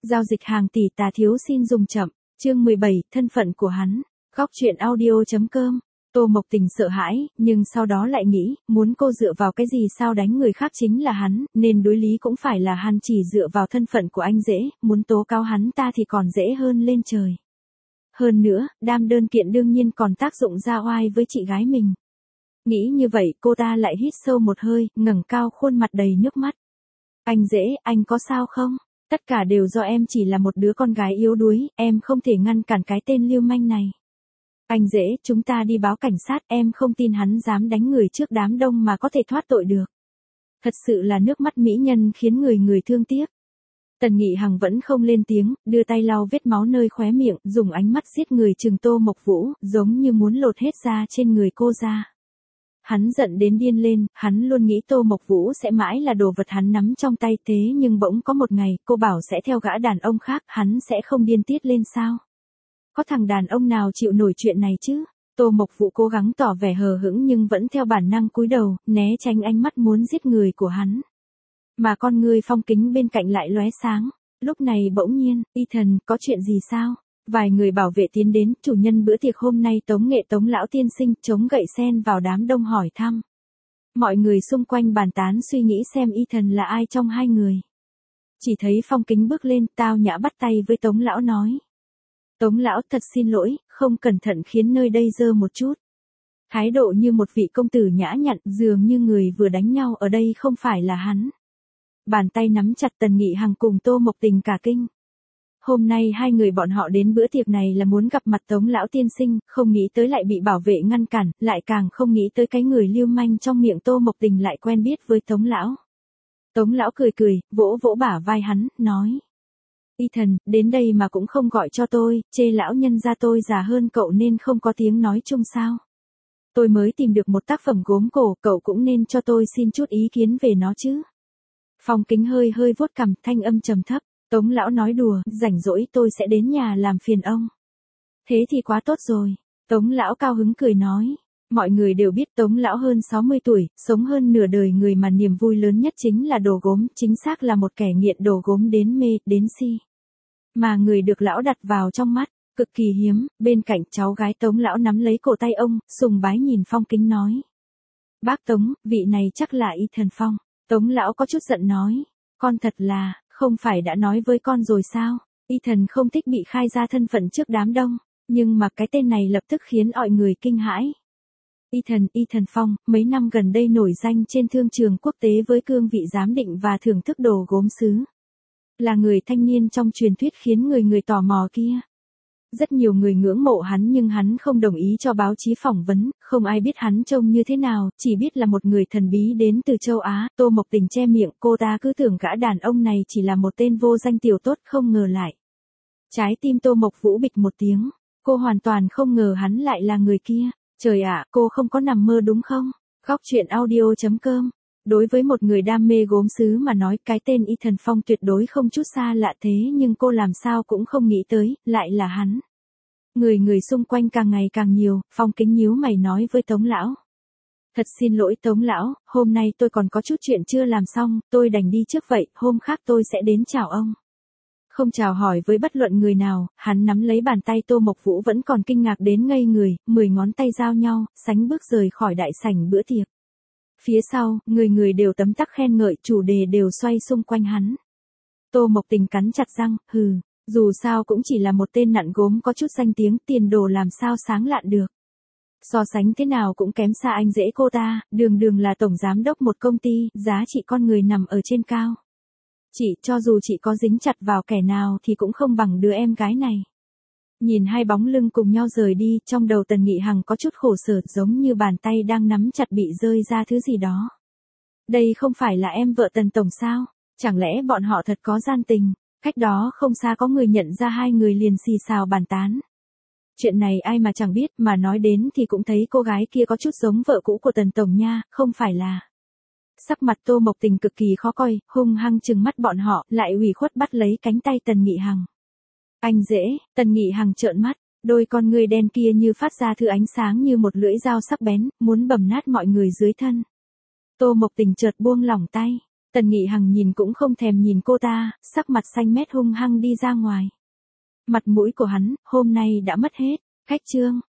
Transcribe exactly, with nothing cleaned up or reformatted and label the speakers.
Speaker 1: Giao dịch hàng tỷ tà thiếu xin dùng chậm. Chương mười bảy, thân phận của hắn. Góc truyện audio chấm com. Tô Mộc Tình sợ hãi, nhưng sau đó lại nghĩ, muốn cô dựa vào cái gì sao đánh người khác chính là hắn, nên đối lý cũng phải là hắn, chỉ dựa vào thân phận của anh dễ, muốn tố cáo hắn ta thì còn dễ hơn lên trời. Hơn nữa, đam đơn kiện đương nhiên còn tác dụng ra oai với chị gái mình. Nghĩ như vậy, cô ta lại hít sâu một hơi, ngẩng cao khuôn mặt đầy nước mắt. Anh dễ, anh có sao không? Tất cả đều do em, chỉ là một đứa con gái yếu đuối, em không thể ngăn cản cái tên lưu manh này. Anh dễ, chúng ta đi báo cảnh sát, em không tin hắn dám đánh người trước đám đông mà có thể thoát tội được. Thật sự là nước mắt mỹ nhân khiến người người thương tiếc. Tần Nghị Hằng vẫn không lên tiếng, đưa tay lau vết máu nơi khóe miệng, dùng ánh mắt giết người trừng Tô Mộc Vũ, giống như muốn lột hết da trên người cô ra. Hắn giận đến điên lên, hắn luôn nghĩ Tô Mộc Vũ sẽ mãi là đồ vật hắn nắm trong tay, thế nhưng bỗng có một ngày, cô bảo sẽ theo gã đàn ông khác, hắn sẽ không điên tiết lên sao? Có thằng đàn ông nào chịu nổi chuyện này chứ? Tô Mộc Vũ cố gắng tỏ vẻ hờ hững nhưng vẫn theo bản năng cúi đầu, né tránh ánh mắt muốn giết người của hắn. Mà con người Phong Kính bên cạnh lại lóe sáng. Lúc này bỗng nhiên, Ethan, có chuyện gì sao? Vài người bảo vệ tiến đến, chủ nhân bữa tiệc hôm nay Tống Nghệ Tống lão tiên sinh, chống gậy sen vào đám đông hỏi thăm. Mọi người xung quanh bàn tán suy nghĩ xem Ethan là ai trong hai người. Chỉ thấy Phong Kính bước lên, tao nhã bắt tay với Tống lão nói. Tống lão, thật xin lỗi, không cẩn thận khiến nơi đây dơ một chút. Thái độ như một vị công tử nhã nhặn, dường như người vừa đánh nhau ở đây không phải là hắn. Bàn tay nắm chặt Tần Nghị Hằng cùng Tô Mộc Tình cả kinh. Hôm nay hai người bọn họ đến bữa tiệc này là muốn gặp mặt Tống lão tiên sinh, không nghĩ tới lại bị bảo vệ ngăn cản, lại càng không nghĩ tới cái người lưu manh trong miệng Tô Mộc Tình lại quen biết với Tống lão. Tống lão cười cười, vỗ vỗ bả vai hắn, nói. Ethan, đến đây mà cũng không gọi cho tôi, chê lão nhân gia tôi già hơn cậu nên không có tiếng nói chung sao? Tôi mới tìm được một tác phẩm gốm cổ, cậu cũng nên cho tôi xin chút ý kiến về nó chứ. Phong Kính hơi hơi vuốt cằm, thanh âm trầm thấp. Tống lão nói đùa, rảnh rỗi tôi sẽ đến nhà làm phiền ông. Thế thì quá tốt rồi. Tống lão cao hứng cười nói. Mọi người đều biết Tống lão hơn sáu mươi tuổi, sống hơn nửa đời người mà niềm vui lớn nhất chính là đồ gốm, chính xác là một kẻ nghiện đồ gốm đến mê, đến si. Mà người được lão đặt vào trong mắt, cực kỳ hiếm, bên cạnh cháu gái Tống lão nắm lấy cổ tay ông, sùng bái nhìn Phong Kính nói. Bác Tống, vị này chắc là Ethan Phong. Tống lão có chút giận nói. Con thật là, không phải đã nói với con rồi sao? Ethan không thích bị khai ra thân phận trước đám đông, nhưng mà cái tên này lập tức khiến mọi người kinh hãi. Ethan, Ethan Phong, mấy năm gần đây nổi danh trên thương trường quốc tế với cương vị giám định và thưởng thức đồ gốm sứ. Là người thanh niên trong truyền thuyết khiến người người tò mò kia. Rất nhiều người ngưỡng mộ hắn nhưng hắn không đồng ý cho báo chí phỏng vấn, không ai biết hắn trông như thế nào, chỉ biết là một người thần bí đến từ châu Á. Tô Mộc Tình che miệng, cô ta cứ tưởng gã đàn ông này chỉ là một tên vô danh tiểu tốt, không ngờ lại. Trái tim Tô Mộc Vũ bịch một tiếng, cô hoàn toàn không ngờ hắn lại là người kia. Trời ạ, cô không có nằm mơ đúng không? Góc truyện audio chấm com. Đối với một người đam mê gốm sứ mà nói, cái tên Ethan Phong tuyệt đối không chút xa lạ, thế nhưng cô làm sao cũng không nghĩ tới, lại là hắn. Người người xung quanh càng ngày càng nhiều, Phong Kính nhíu mày nói với Tống lão. Thật xin lỗi Tống lão, hôm nay tôi còn có chút chuyện chưa làm xong, tôi đành đi trước vậy, hôm khác tôi sẽ đến chào ông. Không chào hỏi với bất luận người nào, hắn nắm lấy bàn tay Tô Mộc Vũ vẫn còn kinh ngạc đến ngây người, mười ngón tay giao nhau, sánh bước rời khỏi đại sảnh bữa tiệc. Phía sau, người người đều tấm tắc khen ngợi, chủ đề đều xoay xung quanh hắn. Tô Mộc Tình cắn chặt răng, hừ, dù sao cũng chỉ là một tên nặn gốm có chút danh tiếng, tiền đồ làm sao sáng lạn được. So sánh thế nào cũng kém xa anh dễ cô ta, đường đường là tổng giám đốc một công ty, giá trị con người nằm ở trên cao. Chị, cho dù chị có dính chặt vào kẻ nào thì cũng không bằng đứa em gái này. Nhìn hai bóng lưng cùng nhau rời đi, trong đầu Tần Nghị Hằng có chút khổ sở, giống như bàn tay đang nắm chặt bị rơi ra thứ gì đó. Đây không phải là em vợ Tần tổng sao? Chẳng lẽ bọn họ thật có gian tình? Cách đó không xa có người nhận ra hai người liền xì xào bàn tán. Chuyện này ai mà chẳng biết, mà nói đến thì cũng thấy cô gái kia có chút giống vợ cũ của Tần tổng nha, không phải là. Sắc mặt Tô Mộc Tình cực kỳ khó coi, hung hăng trừng mắt bọn họ, lại ủy khuất bắt lấy cánh tay Tần Nghị Hằng. Anh dễ, Tần Nghị Hằng trợn mắt, đôi con người đen kia như phát ra thứ ánh sáng như một lưỡi dao sắc bén, muốn bầm nát mọi người dưới thân. Tô Mộc Tình chợt buông lỏng tay. Tần Nghị Hằng nhìn cũng không thèm nhìn cô ta, sắc mặt xanh mét hung hăng đi ra ngoài. Mặt mũi của hắn, hôm nay đã mất hết. Khách Trương,